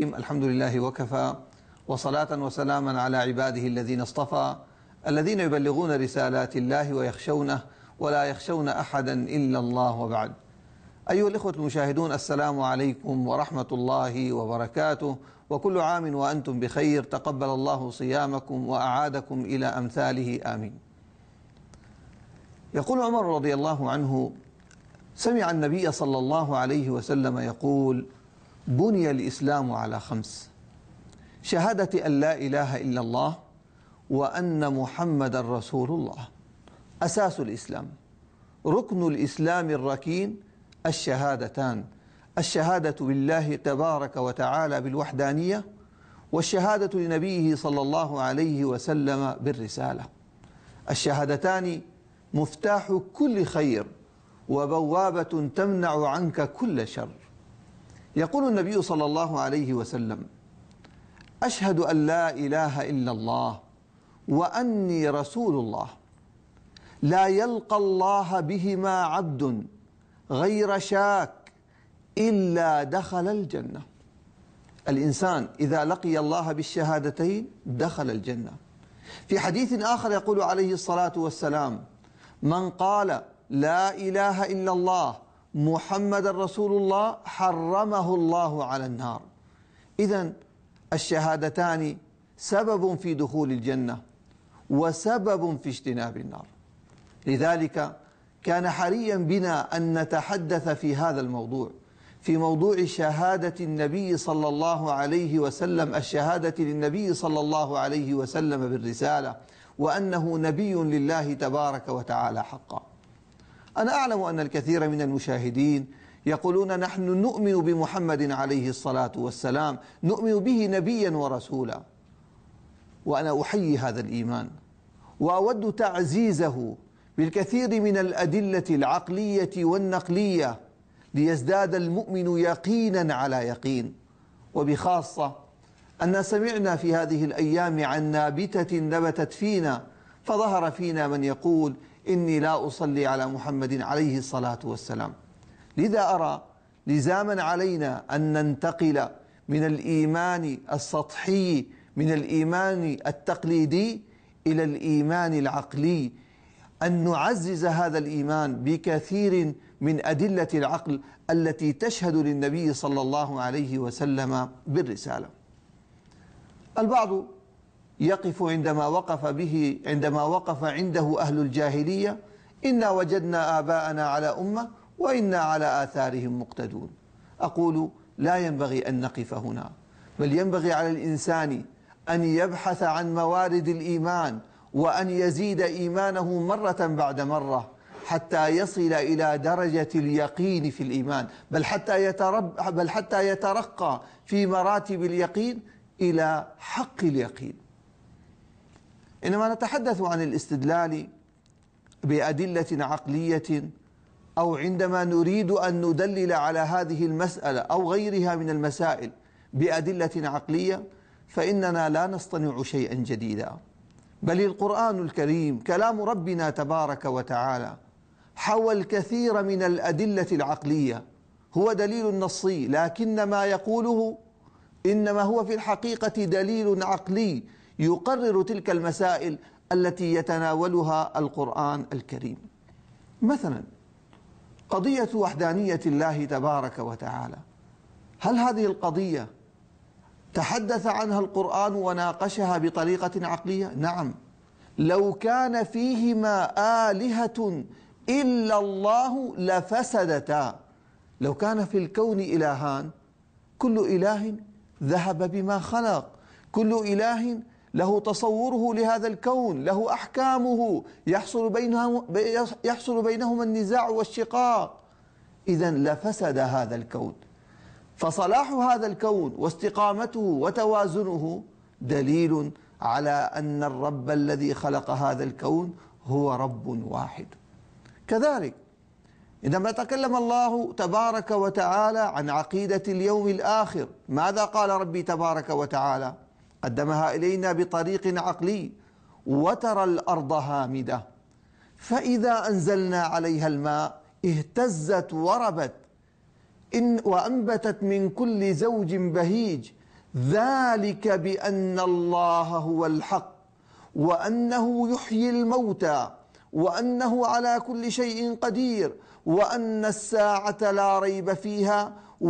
الحمد لله وكفى، وصلاة وسلاما على عباده الذين اصطفى، الذين يبلغون رسالات الله ويخشونه ولا يخشون أحدا إلا الله. وبعد، أيها الإخوة المشاهدون، السلام عليكم ورحمة الله وبركاته، وكل عام وأنتم بخير. تقبل الله صيامكم وأعادكم إلى أمثاله، آمين. يقول عمر رضي الله عنه: سمع النبي صلى الله عليه وسلم يقول: بني الإسلام على 5: شهادة أن لا إله إلا الله وأن محمد رسول الله. أساس الإسلام، ركن الإسلام الركين الشهادتان: الشهادة بالله تبارك وتعالى بالوحدانية، والشهادة لنبيه صلى الله عليه وسلم بالرسالة. الشهادتان مفتاح كل خير وبوابة تمنع عنك كل شر. يقول النبي صلى الله عليه وسلم: أشهد أن لا إله إلا الله وأني رسول الله. لا يلقى الله بهما عبد غير شاك إلا دخل الجنة. الإنسان إذا لقي الله بالشهادتين دخل الجنة. في حديث آخر يقول عليه الصلاة والسلام: من قال لا إله إلا الله محمد رسول الله حرمه الله على النار. إذن الشهادتان سبب في دخول الجنة وسبب في اجتناب النار. لذلك كان حريا بنا أن نتحدث في هذا الموضوع، في موضوع شهادة النبي صلى الله عليه وسلم، الشهادة للنبي صلى الله عليه وسلم بالرسالة، وأنه نبي لله تبارك وتعالى حقا. أنا أعلم أن الكثير من المشاهدين يقولون: نحن نؤمن بمحمد عليه الصلاة والسلام، نؤمن به نبيا ورسولا. وأنا أحيي هذا الإيمان وأود تعزيزه بالكثير من الأدلة العقلية والنقلية ليزداد المؤمن يقينا على يقين. وبخاصة أن سمعنا في هذه الأيام عن نابتة نبتت فينا، فظهر فينا من يقول: إني لا أصلي على محمد عليه الصلاة والسلام. لذا أرى لزاما علينا أن ننتقل من الإيمان السطحي، من الإيمان التقليدي، إلى الإيمان العقلي، أن نعزز هذا الإيمان بكثير من أدلة العقل التي تشهد للنبي صلى الله عليه وسلم بالرسالة. البعض يقف عندما وقف عنده أهل الجاهلية: إنا وجدنا آباءنا على أمة وإنا على آثارهم مقتدون. أقول: لا ينبغي أن نقف هنا، بل ينبغي على الإنسان أن يبحث عن موارد الإيمان وأن يزيد إيمانه مرة بعد مرة حتى يصل إلى درجة اليقين في الإيمان، بل حتى يترقى في مراتب اليقين إلى حق اليقين. إنما نتحدث عن الاستدلال بأدلة عقلية، أو عندما نريد أن ندلل على هذه المسألة أو غيرها من المسائل بأدلة عقلية، فإننا لا نصطنع شيئا جديدا، بل القرآن الكريم كلام ربنا تبارك وتعالى حوى الكثير من الأدلة العقلية. هو دليل نصي، لكن ما يقوله إنما هو في الحقيقة دليل عقلي يقرر تلك المسائل التي يتناولها القرآن الكريم. مثلا قضية وحدانية الله تبارك وتعالى، هل هذه القضية تحدث عنها القرآن وناقشها بطريقة عقلية؟ نعم. لو كان فيهما آلهة إلا الله لفسدتا. لو كان في الكون إلهان، كل إله ذهب بما خلق، كل إله له تصوره لهذا الكون، له أحكامه، يحصل بينهما النزاع والشقاق، إذن لفسد هذا الكون. فصلاح هذا الكون واستقامته وتوازنه دليل على أن الرب الذي خلق هذا الكون هو رب واحد. كذلك عندما تكلم الله تبارك وتعالى عن عقيدة اليوم الآخر، ماذا قال ربي تبارك وتعالى؟ قدمها إلينا بطريق عقلي: وترى الأرض هامدة فإذا أنزلنا عليها الماء اهتزت وربت وأنبتت من كل زوج بهيج ذلك بأن الله هو الحق وأنه يحيي الموتى وأنه على كل شيء قدير وأن الساعة لا ريب فيها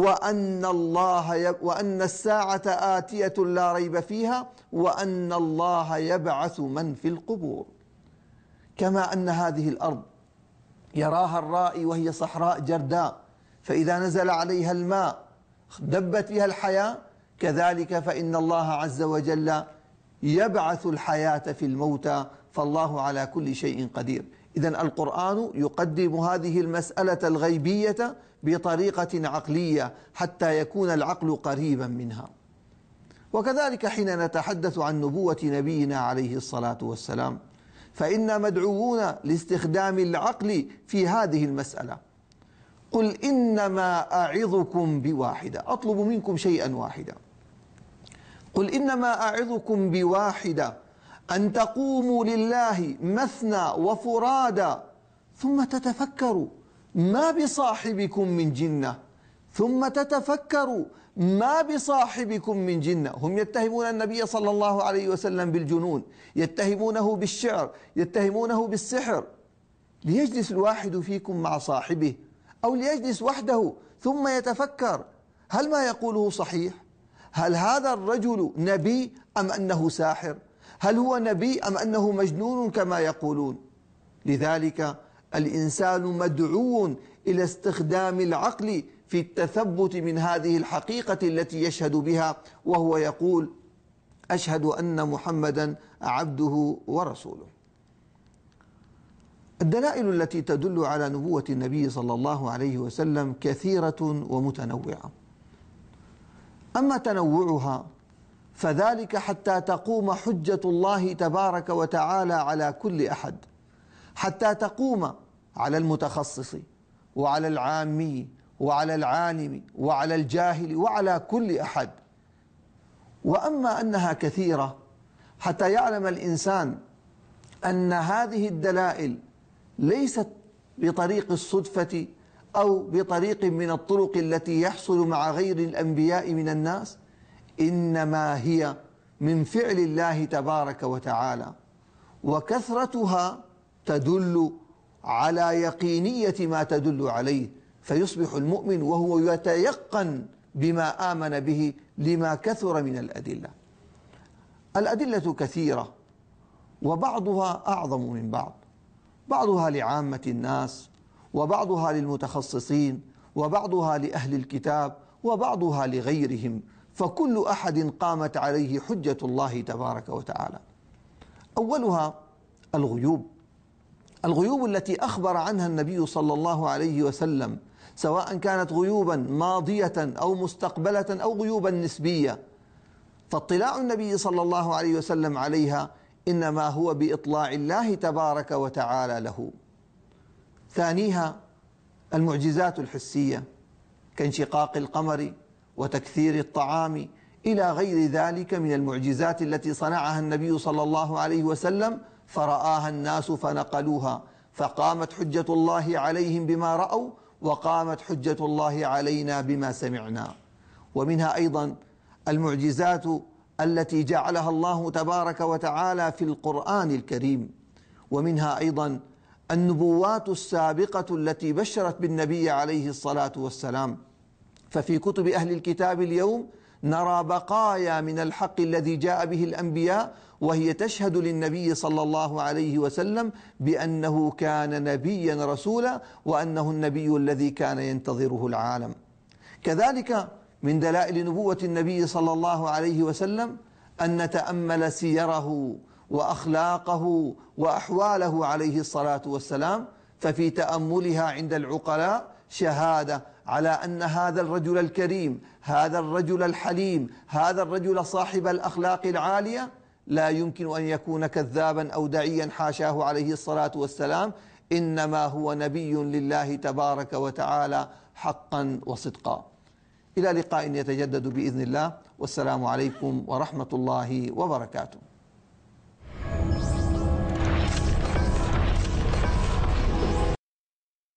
وأن الساعة آتية لا ريب فيها وأن الله يبعث من في القبور. كما أن هذه الأرض يراها الرائي وهي صحراء جرداء، فإذا نزل عليها الماء دبت فيها الحياة، كذلك فإن الله عز وجل يبعث الحياة في الموتى، فالله على كل شيء قدير. إذن القرآن يقدم هذه المسألة الغيبية بطريقة عقلية حتى يكون العقل قريبا منها. وكذلك حين نتحدث عن نبوة نبينا عليه الصلاة والسلام فإنا مدعوون لاستخدام العقل في هذه المسألة. قل إنما أعظكم بواحدة، أطلب منكم شيئا واحدا. قل إنما أعظكم بواحدة أن تقوموا لله مثنى وفرادا ثم تتفكروا ما بصاحبكم من جنة، ثم تتفكروا ما بصاحبكم من جنة. هم يتهمون النبي صلى الله عليه وسلم بالجنون، يتهمونه بالشعر، يتهمونه بالسحر. ليجلس الواحد فيكم مع صاحبه أو ليجلس وحده ثم يتفكر هل ما يقوله صحيح؟ هل هذا الرجل نبي أم أنه ساحر؟ هل هو نبي أم أنه مجنون كما يقولون؟ لذلك الإنسان مدعو إلى استخدام العقل في التثبت من هذه الحقيقة التي يشهد بها، وهو يقول أشهد أن محمدا عبده ورسوله. الدلائل التي تدل على نبوة النبي صلى الله عليه وسلم كثيرة ومتنوعة. أما تنوعها فذلك حتى تقوم حجة الله تبارك وتعالى على كل أحد، حتى تقوم على المتخصص وعلى العامي وعلى العالم وعلى الجاهل وعلى كل أحد. وأما أنها كثيرة حتى يعلم الإنسان أن هذه الدلائل ليست بطريق الصدفة أو بطريق من الطرق التي يحصل مع غير الأنبياء من الناس، إنما هي من فعل الله تبارك وتعالى، وكثرتها تدل على يقينية ما تدل عليه، فيصبح المؤمن وهو يتيقن بما آمن به لما كثر من الأدلة. الأدلة كثيرة وبعضها أعظم من بعض، بعضها لعامة الناس وبعضها للمتخصصين وبعضها لأهل الكتاب وبعضها لغيرهم، فكل أحد قامت عليه حجة الله تبارك وتعالى. أولها الغيوب، الغيوب التي أخبر عنها النبي صلى الله عليه وسلم، سواء كانت غيوبا ماضية أو مستقبلة أو غيوبا نسبية، فاطلاع النبي صلى الله عليه وسلم عليها إنما هو بإطلاع الله تبارك وتعالى له. ثانيها المعجزات الحسية كانشقاق القمر وتكثير الطعام إلى غير ذلك من المعجزات التي صنعها النبي صلى الله عليه وسلم فرآها الناس فنقلوها، فقامت حجة الله عليهم بما رأوا وقامت حجة الله علينا بما سمعنا. ومنها أيضا المعجزات التي جعلها الله تبارك وتعالى في القرآن الكريم، ومنها أيضا النبوات السابقة التي بشرت بالنبي عليه الصلاة والسلام. ففي كتب أهل الكتاب اليوم نرى بقايا من الحق الذي جاء به الأنبياء، وهي تشهد للنبي صلى الله عليه وسلم بأنه كان نبيا رسولا وأنه النبي الذي كان ينتظره العالم. كذلك من دلائل نبوة النبي صلى الله عليه وسلم أن نتأمل سيره وأخلاقه وأحواله عليه الصلاة والسلام، ففي تأملها عند العقلاء شهادة على أن هذا الرجل الكريم، هذا الرجل الحليم، هذا الرجل صاحب الأخلاق العالية لا يمكن أن يكون كذابا أو دعيا، حاشاه عليه الصلاة والسلام، إنما هو نبي لله تبارك وتعالى حقا وصدقا. إلى لقاء يتجدد بإذن الله، والسلام عليكم ورحمة الله وبركاته.